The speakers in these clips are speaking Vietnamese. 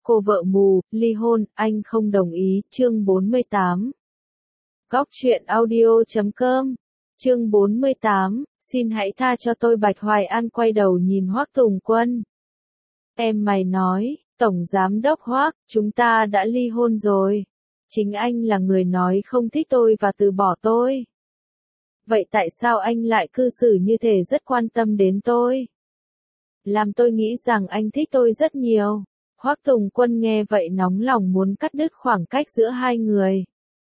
Cô vợ mù, ly hôn, anh không đồng ý, chương 48. Góc truyện audio.com, chương 48, xin hãy tha cho tôi. Bạch Hoài An quay đầu nhìn Hoắc Tùng Quân. Em mày nói, Tổng Giám đốc Hoắc, chúng ta đã ly hôn rồi. Chính anh là người nói không thích tôi và từ bỏ tôi. Vậy tại sao anh lại cư xử như thể rất quan tâm đến tôi? Làm tôi nghĩ rằng anh thích tôi rất nhiều. Hoắc Tùng Quân nghe vậy nóng lòng muốn cắt đứt khoảng cách giữa hai người.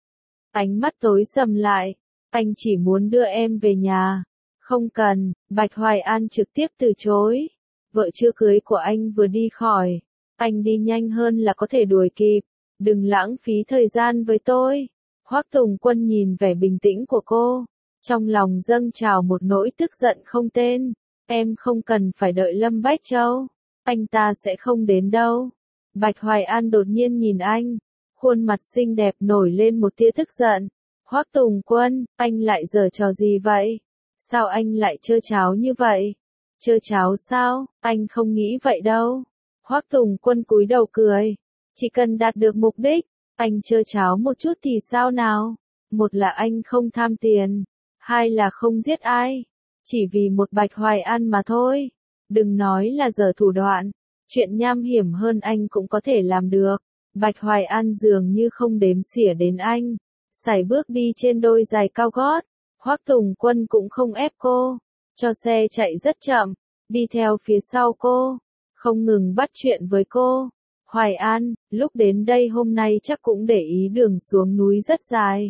Ánh mắt tối sầm lại, anh chỉ muốn đưa em về nhà. Không cần, Bạch Hoài An trực tiếp từ chối. Vợ chưa cưới của anh vừa đi khỏi, anh đi nhanh hơn là có thể đuổi kịp. Đừng lãng phí thời gian với tôi. Hoắc Tùng Quân nhìn vẻ bình tĩnh của cô, trong lòng dâng trào một nỗi tức giận không tên. Em không cần phải đợi Lâm Bách Châu. Anh ta sẽ không đến đâu. Bạch Hoài An đột nhiên nhìn anh, khuôn mặt xinh đẹp nổi lên một tia tức giận. Hoắc Tùng Quân, anh lại giở trò gì vậy? Sao anh lại trơ tráo như vậy? Trơ tráo sao? Anh không nghĩ vậy đâu. Hoắc Tùng Quân cúi đầu cười. Chỉ cần đạt được mục đích, anh trơ tráo một chút thì sao nào? Một là anh không tham tiền, hai là không giết ai. Chỉ vì một Bạch Hoài An mà thôi. Đừng nói là giở thủ đoạn. Chuyện nham hiểm hơn anh cũng có thể làm được. Bạch Hoài An dường như không đếm xỉa đến anh. Sải bước đi trên đôi giày cao gót. Hoắc Tùng Quân cũng không ép cô. Cho xe chạy rất chậm. Đi theo phía sau cô. Không ngừng bắt chuyện với cô. Hoài An, lúc đến đây hôm nay chắc cũng để ý đường xuống núi rất dài.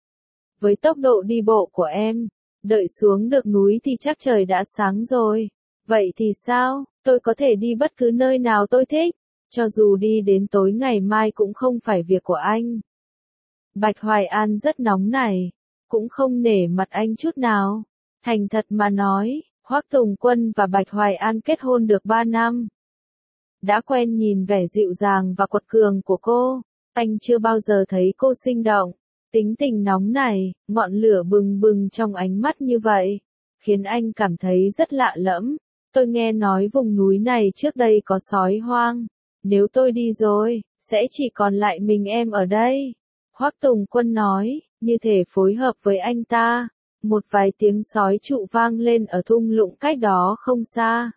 Với tốc độ đi bộ của em, đợi xuống được núi thì chắc trời đã sáng rồi. Vậy thì sao, tôi có thể đi bất cứ nơi nào tôi thích, cho dù đi đến tối ngày mai cũng không phải việc của anh. Bạch Hoài An rất nóng nảy, cũng không nể mặt anh chút nào. Thành thật mà nói, Hoắc Tùng Quân và Bạch Hoài An kết hôn được 3 năm. Đã quen nhìn vẻ dịu dàng và quật cường của cô, anh chưa bao giờ thấy cô sinh động, tính tình nóng nảy, ngọn lửa bừng bừng trong ánh mắt như vậy, khiến anh cảm thấy rất lạ lẫm. Tôi nghe nói vùng núi này trước đây có sói hoang, nếu tôi đi rồi, sẽ chỉ còn lại mình em ở đây. Hoắc Tùng Quân nói, như thể phối hợp với anh ta. Một vài tiếng sói trụ vang lên ở thung lũng cách đó không xa.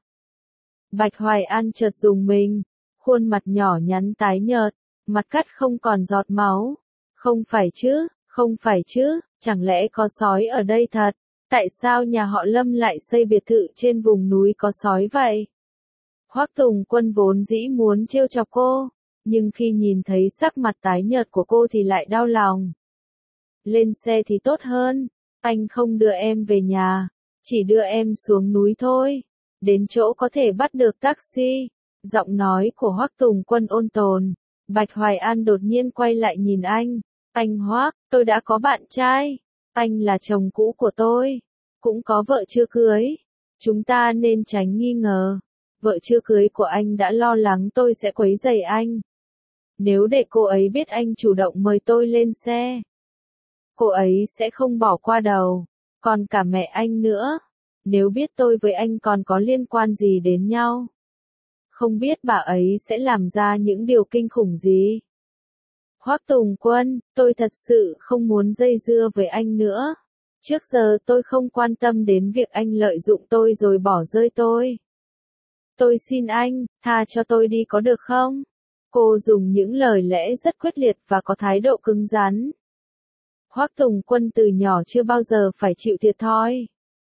Bạch Hoài An chợt rùng mình, khuôn mặt nhỏ nhắn tái nhợt, mặt cắt không còn giọt máu. Không phải chứ, không phải chứ, chẳng lẽ có sói ở đây thật? Tại sao nhà họ Lâm lại xây biệt thự trên vùng núi có sói vậy? Hoắc Tùng Quân vốn dĩ muốn trêu chọc cô, nhưng khi nhìn thấy sắc mặt tái nhợt của cô thì lại đau lòng. Lên xe thì tốt hơn, anh không đưa em về nhà, chỉ đưa em xuống núi thôi. Đến chỗ có thể bắt được taxi. Giọng nói của Hoắc Tùng Quân ôn tồn. Bạch Hoài An đột nhiên quay lại nhìn anh. Anh Hoắc, tôi đã có bạn trai. Anh là chồng cũ của tôi. Cũng có vợ chưa cưới. Chúng ta nên tránh nghi ngờ. Vợ chưa cưới của anh đã lo lắng tôi sẽ quấy rầy anh. Nếu để cô ấy biết anh chủ động mời tôi lên xe, cô ấy sẽ không bỏ qua đâu. Còn cả mẹ anh nữa. Nếu biết tôi với anh còn có liên quan gì đến nhau, không biết bà ấy sẽ làm ra những điều kinh khủng gì. Hoắc Tùng Quân, tôi thật sự không muốn dây dưa với anh nữa. Trước giờ tôi không quan tâm đến việc anh lợi dụng tôi rồi bỏ rơi tôi. Tôi xin anh, tha cho tôi đi có được không? Cô dùng những lời lẽ rất quyết liệt và có thái độ cứng rắn. Hoắc Tùng Quân từ nhỏ chưa bao giờ phải chịu thiệt thòi.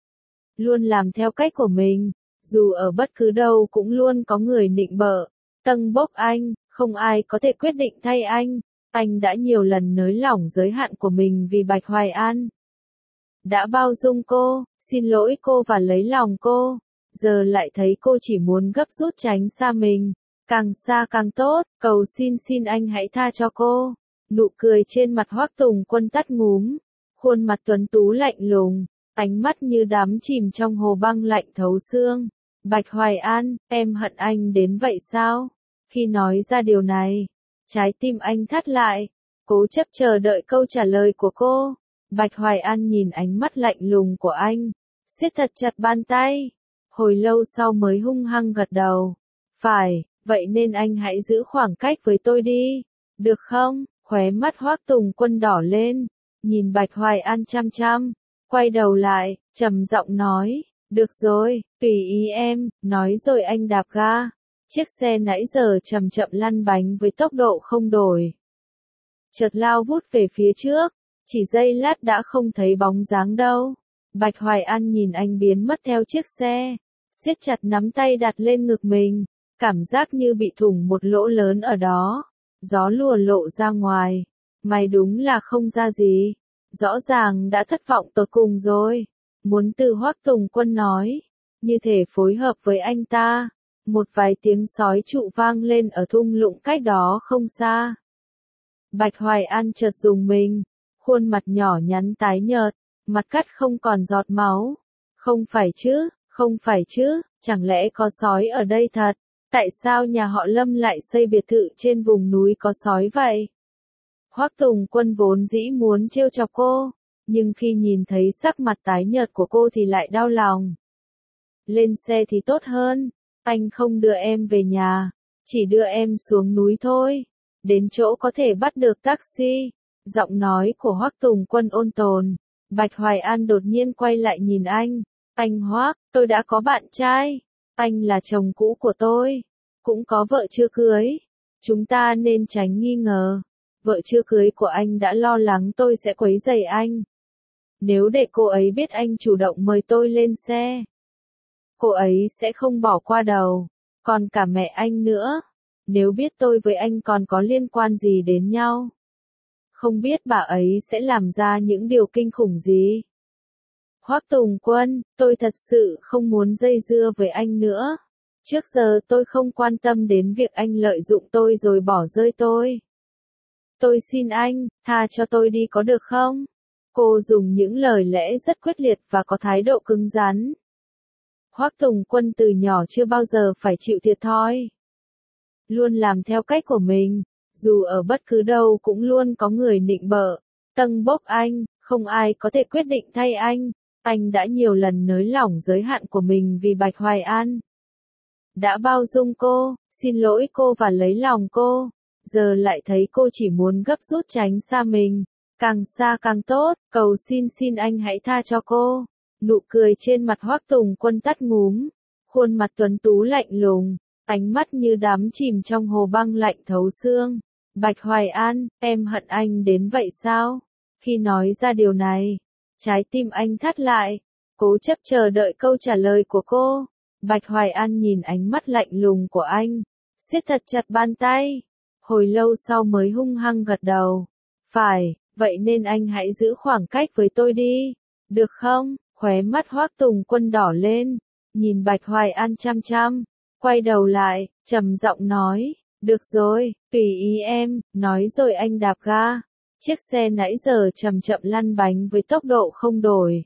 Luôn làm theo cách của mình, dù ở bất cứ đâu cũng luôn có người nịnh bợ, tâng bốc anh, không ai có thể quyết định thay anh. Anh đã nhiều lần nới lỏng giới hạn của mình vì Bạch Hoài An. Đã bao dung cô, xin lỗi cô và lấy lòng cô, giờ lại thấy cô chỉ muốn gấp rút tránh xa mình, càng xa càng tốt, cầu xin anh hãy tha cho cô. Nụ cười trên mặt Hoắc Tùng Quân tắt ngúm, khuôn mặt tuấn tú lạnh lùng. Ánh mắt như đắm chìm trong hồ băng lạnh thấu xương. Bạch Hoài An, em hận anh đến vậy sao? Khi nói ra điều này, trái tim anh thắt lại, cố chấp chờ đợi câu trả lời của cô. Bạch Hoài An nhìn ánh mắt lạnh lùng của anh, siết thật chặt bàn tay. Hồi lâu sau mới hung hăng gật đầu. Phải, vậy nên anh hãy giữ khoảng cách với tôi đi, được không? Khóe mắt Hoắc Tùng Quân đỏ lên, nhìn Bạch Hoài An chăm chăm, quay đầu lại, trầm giọng nói, được rồi, tùy ý em, nói rồi anh đạp ga. Chiếc xe nãy giờ chậm chậm lăn bánh với tốc độ không đổi. Chợt lao vút về phía trước, chỉ giây lát đã không thấy bóng dáng đâu. Bạch Hoài An nhìn anh biến mất theo chiếc xe, siết chặt nắm tay đặt lên ngực mình, cảm giác như bị thủng một lỗ lớn ở đó. Gió lùa lộ ra ngoài, mày đúng là không ra gì, rõ ràng đã thất vọng tột cùng rồi. Muốn từ Hoắc Tùng Quân nói, như thể phối hợp với anh ta. Một vài tiếng sói trụ vang lên ở thung lũng cách đó không xa. Bạch Hoài An chợt rùng mình, khuôn mặt nhỏ nhắn tái nhợt, mặt cắt không còn giọt máu. Không phải chứ, chẳng lẽ có sói ở đây thật? Tại sao nhà họ Lâm lại xây biệt thự trên vùng núi có sói vậy? Hoắc Tùng Quân vốn dĩ muốn trêu chọc cô, nhưng khi nhìn thấy sắc mặt tái nhợt của cô thì lại đau lòng. Lên xe thì tốt hơn, anh không đưa em về nhà, chỉ đưa em xuống núi thôi, đến chỗ có thể bắt được taxi. Giọng nói của Hoắc Tùng Quân ôn tồn. Bạch Hoài An đột nhiên quay lại nhìn anh Hoắc, tôi đã có bạn trai, anh là chồng cũ của tôi, cũng có vợ chưa cưới, chúng ta nên tránh nghi ngờ. Vợ chưa cưới của anh đã lo lắng tôi sẽ quấy rầy anh. Nếu để cô ấy biết anh chủ động mời tôi lên xe, cô ấy sẽ không bỏ qua đâu, còn cả mẹ anh nữa. Nếu biết tôi với anh còn có liên quan gì đến nhau, không biết bà ấy sẽ làm ra những điều kinh khủng gì. Hoắc Tùng Quân, tôi thật sự không muốn dây dưa với anh nữa. Trước giờ tôi không quan tâm đến việc anh lợi dụng tôi rồi bỏ rơi tôi. Tôi xin anh, tha cho tôi đi có được không? Cô dùng những lời lẽ rất quyết liệt và có thái độ cứng rắn. Hoắc Tùng Quân từ nhỏ chưa bao giờ phải chịu thiệt thòi. Luôn làm theo cách của mình, dù ở bất cứ đâu cũng luôn có người nịnh bợ, tâng bốc anh, không ai có thể quyết định thay anh. Anh đã nhiều lần nới lỏng giới hạn của mình vì Bạch Hoài An. Đã bao dung cô, xin lỗi cô và lấy lòng cô. Giờ lại thấy cô chỉ muốn gấp rút tránh xa mình. Càng xa càng tốt, cầu xin anh hãy tha cho cô. Nụ cười trên mặt Hoắc Tùng Quân tắt ngúm. Khuôn mặt tuấn tú lạnh lùng, ánh mắt như đắm chìm trong hồ băng lạnh thấu xương. Bạch Hoài An, em hận anh đến vậy sao? Khi nói ra điều này, trái tim anh thắt lại, cố chấp chờ đợi câu trả lời của cô. Bạch Hoài An nhìn ánh mắt lạnh lùng của anh, siết thật chặt bàn tay. Hồi lâu sau mới hung hăng gật đầu. Phải, vậy nên anh hãy giữ khoảng cách với tôi đi, được không? Khóe mắt Hoắc Tùng Quân đỏ lên, nhìn Bạch Hoài An chăm chăm, quay đầu lại, trầm giọng nói, được rồi, tùy ý em, nói rồi anh đạp ga. Chiếc xe nãy giờ chậm chậm lăn bánh với tốc độ không đổi.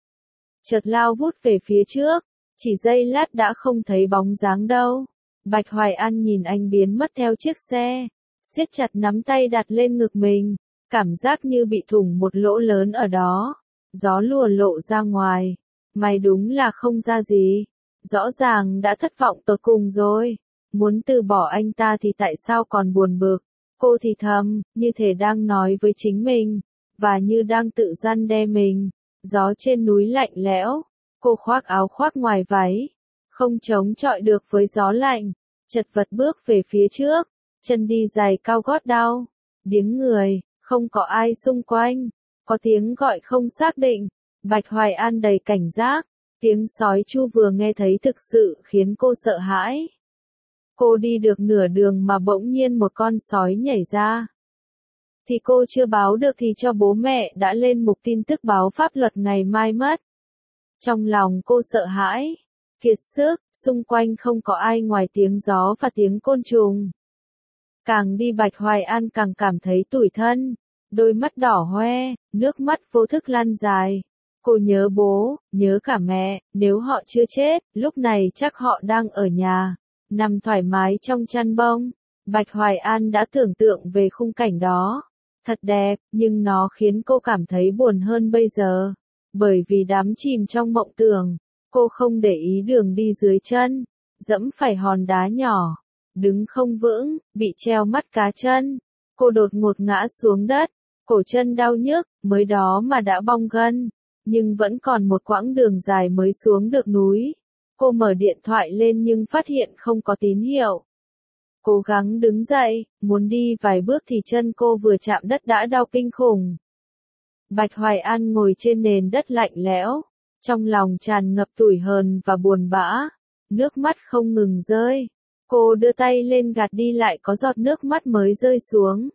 Chợt lao vút về phía trước, chỉ giây lát đã không thấy bóng dáng đâu. Bạch Hoài An nhìn anh biến mất theo chiếc xe, siết chặt nắm tay đặt lên ngực mình, cảm giác như bị thủng một lỗ lớn ở đó. Gió lùa lộ ra ngoài, mày đúng là không ra gì, rõ ràng đã thất vọng tột cùng rồi. Muốn từ bỏ anh ta thì tại sao còn buồn bực? Cô thì thầm, như thể đang nói với chính mình, và như đang tự răn đe mình. Gió trên núi lạnh lẽo, cô khoác áo khoác ngoài váy, không chống chọi được với gió lạnh, chật vật bước về phía trước, chân đi giày cao gót đau, điếng người, không có ai xung quanh, có tiếng gọi không xác định. Bạch Hoài An đầy cảnh giác, tiếng sói chu vừa nghe thấy thực sự khiến cô sợ hãi. Cô đi được nửa đường mà bỗng nhiên một con sói nhảy ra. Thì cô chưa báo được thì cho bố mẹ đã lên mục tin tức báo pháp luật ngày mai mất. Trong lòng cô sợ hãi, kiệt sức, xung quanh không có ai ngoài tiếng gió và tiếng côn trùng. Càng đi Bạch Hoài An càng cảm thấy tủi thân, đôi mắt đỏ hoe, nước mắt vô thức lan dài. Cô nhớ bố, nhớ cả mẹ, nếu họ chưa chết, lúc này chắc họ đang ở nhà, nằm thoải mái trong chăn bông. Bạch Hoài An đã tưởng tượng về khung cảnh đó. Thật đẹp, nhưng nó khiến cô cảm thấy buồn hơn bây giờ. Bởi vì đắm chìm trong mộng tưởng, cô không để ý đường đi dưới chân, dẫm phải hòn đá nhỏ. đứng không vững, bị treo mắt cá chân. Cô đột ngột ngã xuống đất, cổ chân đau nhức, mới đó mà đã bong gân, nhưng vẫn còn một quãng đường dài mới xuống được núi. Cô mở điện thoại lên nhưng phát hiện không có tín hiệu. Cố gắng đứng dậy, muốn đi vài bước thì chân cô vừa chạm đất đã đau kinh khủng. Bạch Hoài An ngồi trên nền đất lạnh lẽo, trong lòng tràn ngập tủi hờn và buồn bã, nước mắt không ngừng rơi. Cô đưa tay lên gạt đi lại có giọt nước mắt mới rơi xuống.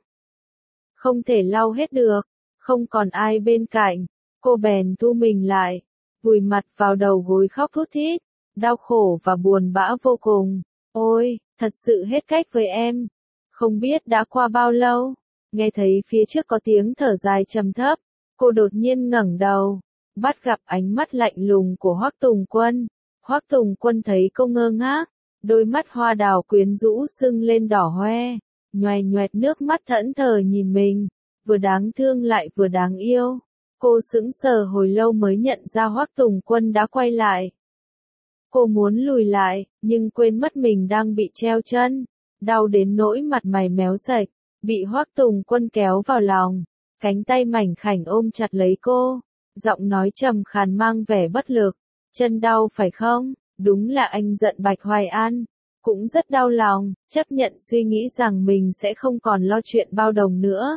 Không thể lau hết được, không còn ai bên cạnh, cô bèn thu mình lại, vùi mặt vào đầu gối khóc thút thít, đau khổ và buồn bã vô cùng. Ôi, thật sự hết cách với em. Không biết đã qua bao lâu, nghe thấy phía trước có tiếng thở dài trầm thấp, cô đột nhiên ngẩng đầu, bắt gặp ánh mắt lạnh lùng của Hoắc Tùng Quân. Hoắc Tùng Quân thấy cô ngơ ngác, đôi mắt hoa đào quyến rũ sưng lên đỏ hoe, nhoài nhoẹt nước mắt thẫn thờ nhìn mình, vừa đáng thương lại vừa đáng yêu. Cô sững sờ hồi lâu mới nhận ra Hoắc Tùng Quân đã quay lại. Cô muốn lùi lại, nhưng quên mất mình đang bị treo chân, đau đến nỗi mặt mày méo sạch, bị Hoắc Tùng Quân kéo vào lòng, cánh tay mảnh khảnh ôm chặt lấy cô, giọng nói trầm khàn mang vẻ bất lực. Chân đau phải không? Đúng là anh giận Bạch Hoài An, cũng rất đau lòng, chấp nhận suy nghĩ rằng mình sẽ không còn lo chuyện bao đồng nữa.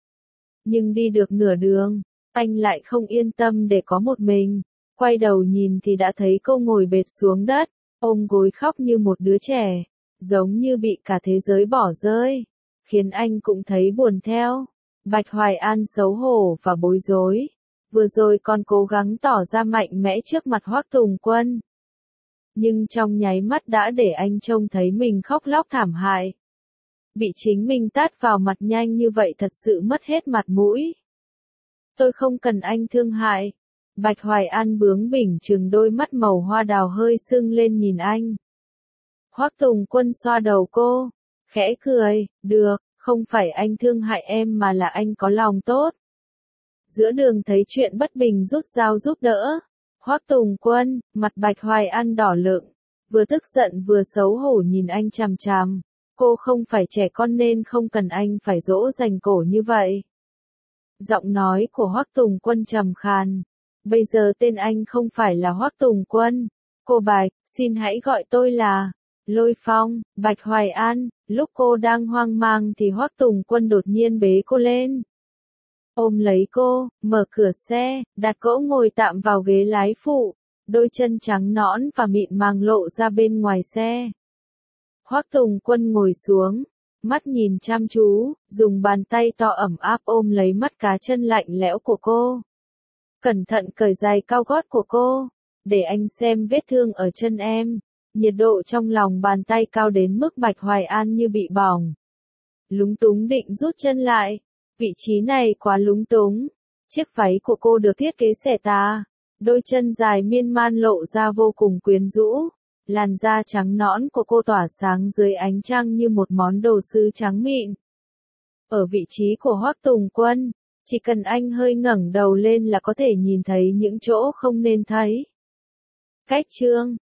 Nhưng đi được nửa đường, anh lại không yên tâm để có một mình, quay đầu nhìn thì đã thấy cô ngồi bệt xuống đất, ôm gối khóc như một đứa trẻ, giống như bị cả thế giới bỏ rơi, khiến anh cũng thấy buồn theo. Bạch Hoài An xấu hổ và bối rối, vừa rồi còn cố gắng tỏ ra mạnh mẽ trước mặt Hoắc Tùng Quân, nhưng trong nháy mắt đã để anh trông thấy mình khóc lóc thảm hại. Bị chính mình tát vào mặt nhanh như vậy thật sự mất hết mặt mũi. Tôi không cần anh thương hại. Bạch Hoài An bướng bỉnh trừng đôi mắt màu hoa đào hơi sưng lên nhìn anh. Hoắc Tùng Quân xoa đầu cô, khẽ cười, được, không phải anh thương hại em mà là anh có lòng tốt. Giữa đường thấy chuyện bất bình rút dao giúp đỡ. Hoắc Tùng Quân, mặt Bạch Hoài An đỏ lựng, vừa tức giận vừa xấu hổ nhìn anh chằm chằm. Cô không phải trẻ con nên không cần anh phải dỗ dành cổ như vậy. Giọng nói của Hoắc Tùng Quân trầm khàn. Bây giờ tên anh không phải là Hoắc Tùng Quân. Cô Bạch, xin hãy gọi tôi là Lôi Phong. Bạch Hoài An, lúc cô đang hoang mang thì Hoắc Tùng Quân đột nhiên bế cô lên. Ôm lấy cô, mở cửa xe, đặt cỗ ngồi tạm vào ghế lái phụ, đôi chân trắng nõn và mịn màng lộ ra bên ngoài xe. Hoắc Tùng Quân ngồi xuống, mắt nhìn chăm chú, dùng bàn tay to ẩm áp ôm lấy mắt cá chân lạnh lẽo của cô. Cẩn thận cởi giày cao gót của cô, để anh xem vết thương ở chân em. Nhiệt độ trong lòng bàn tay cao đến mức Bạch Hoài An như bị bỏng. Lúng túng định rút chân lại. Vị trí này quá lúng túng. Chiếc váy của cô được thiết kế xẻ tà, đôi chân dài miên man lộ ra vô cùng quyến rũ. Làn da trắng nõn của cô tỏa sáng dưới ánh trăng như một món đồ sứ trắng mịn. Ở vị trí của Hoắc Tùng Quân, chỉ cần anh hơi ngẩng đầu lên là có thể nhìn thấy những chỗ không nên thấy. Cách chương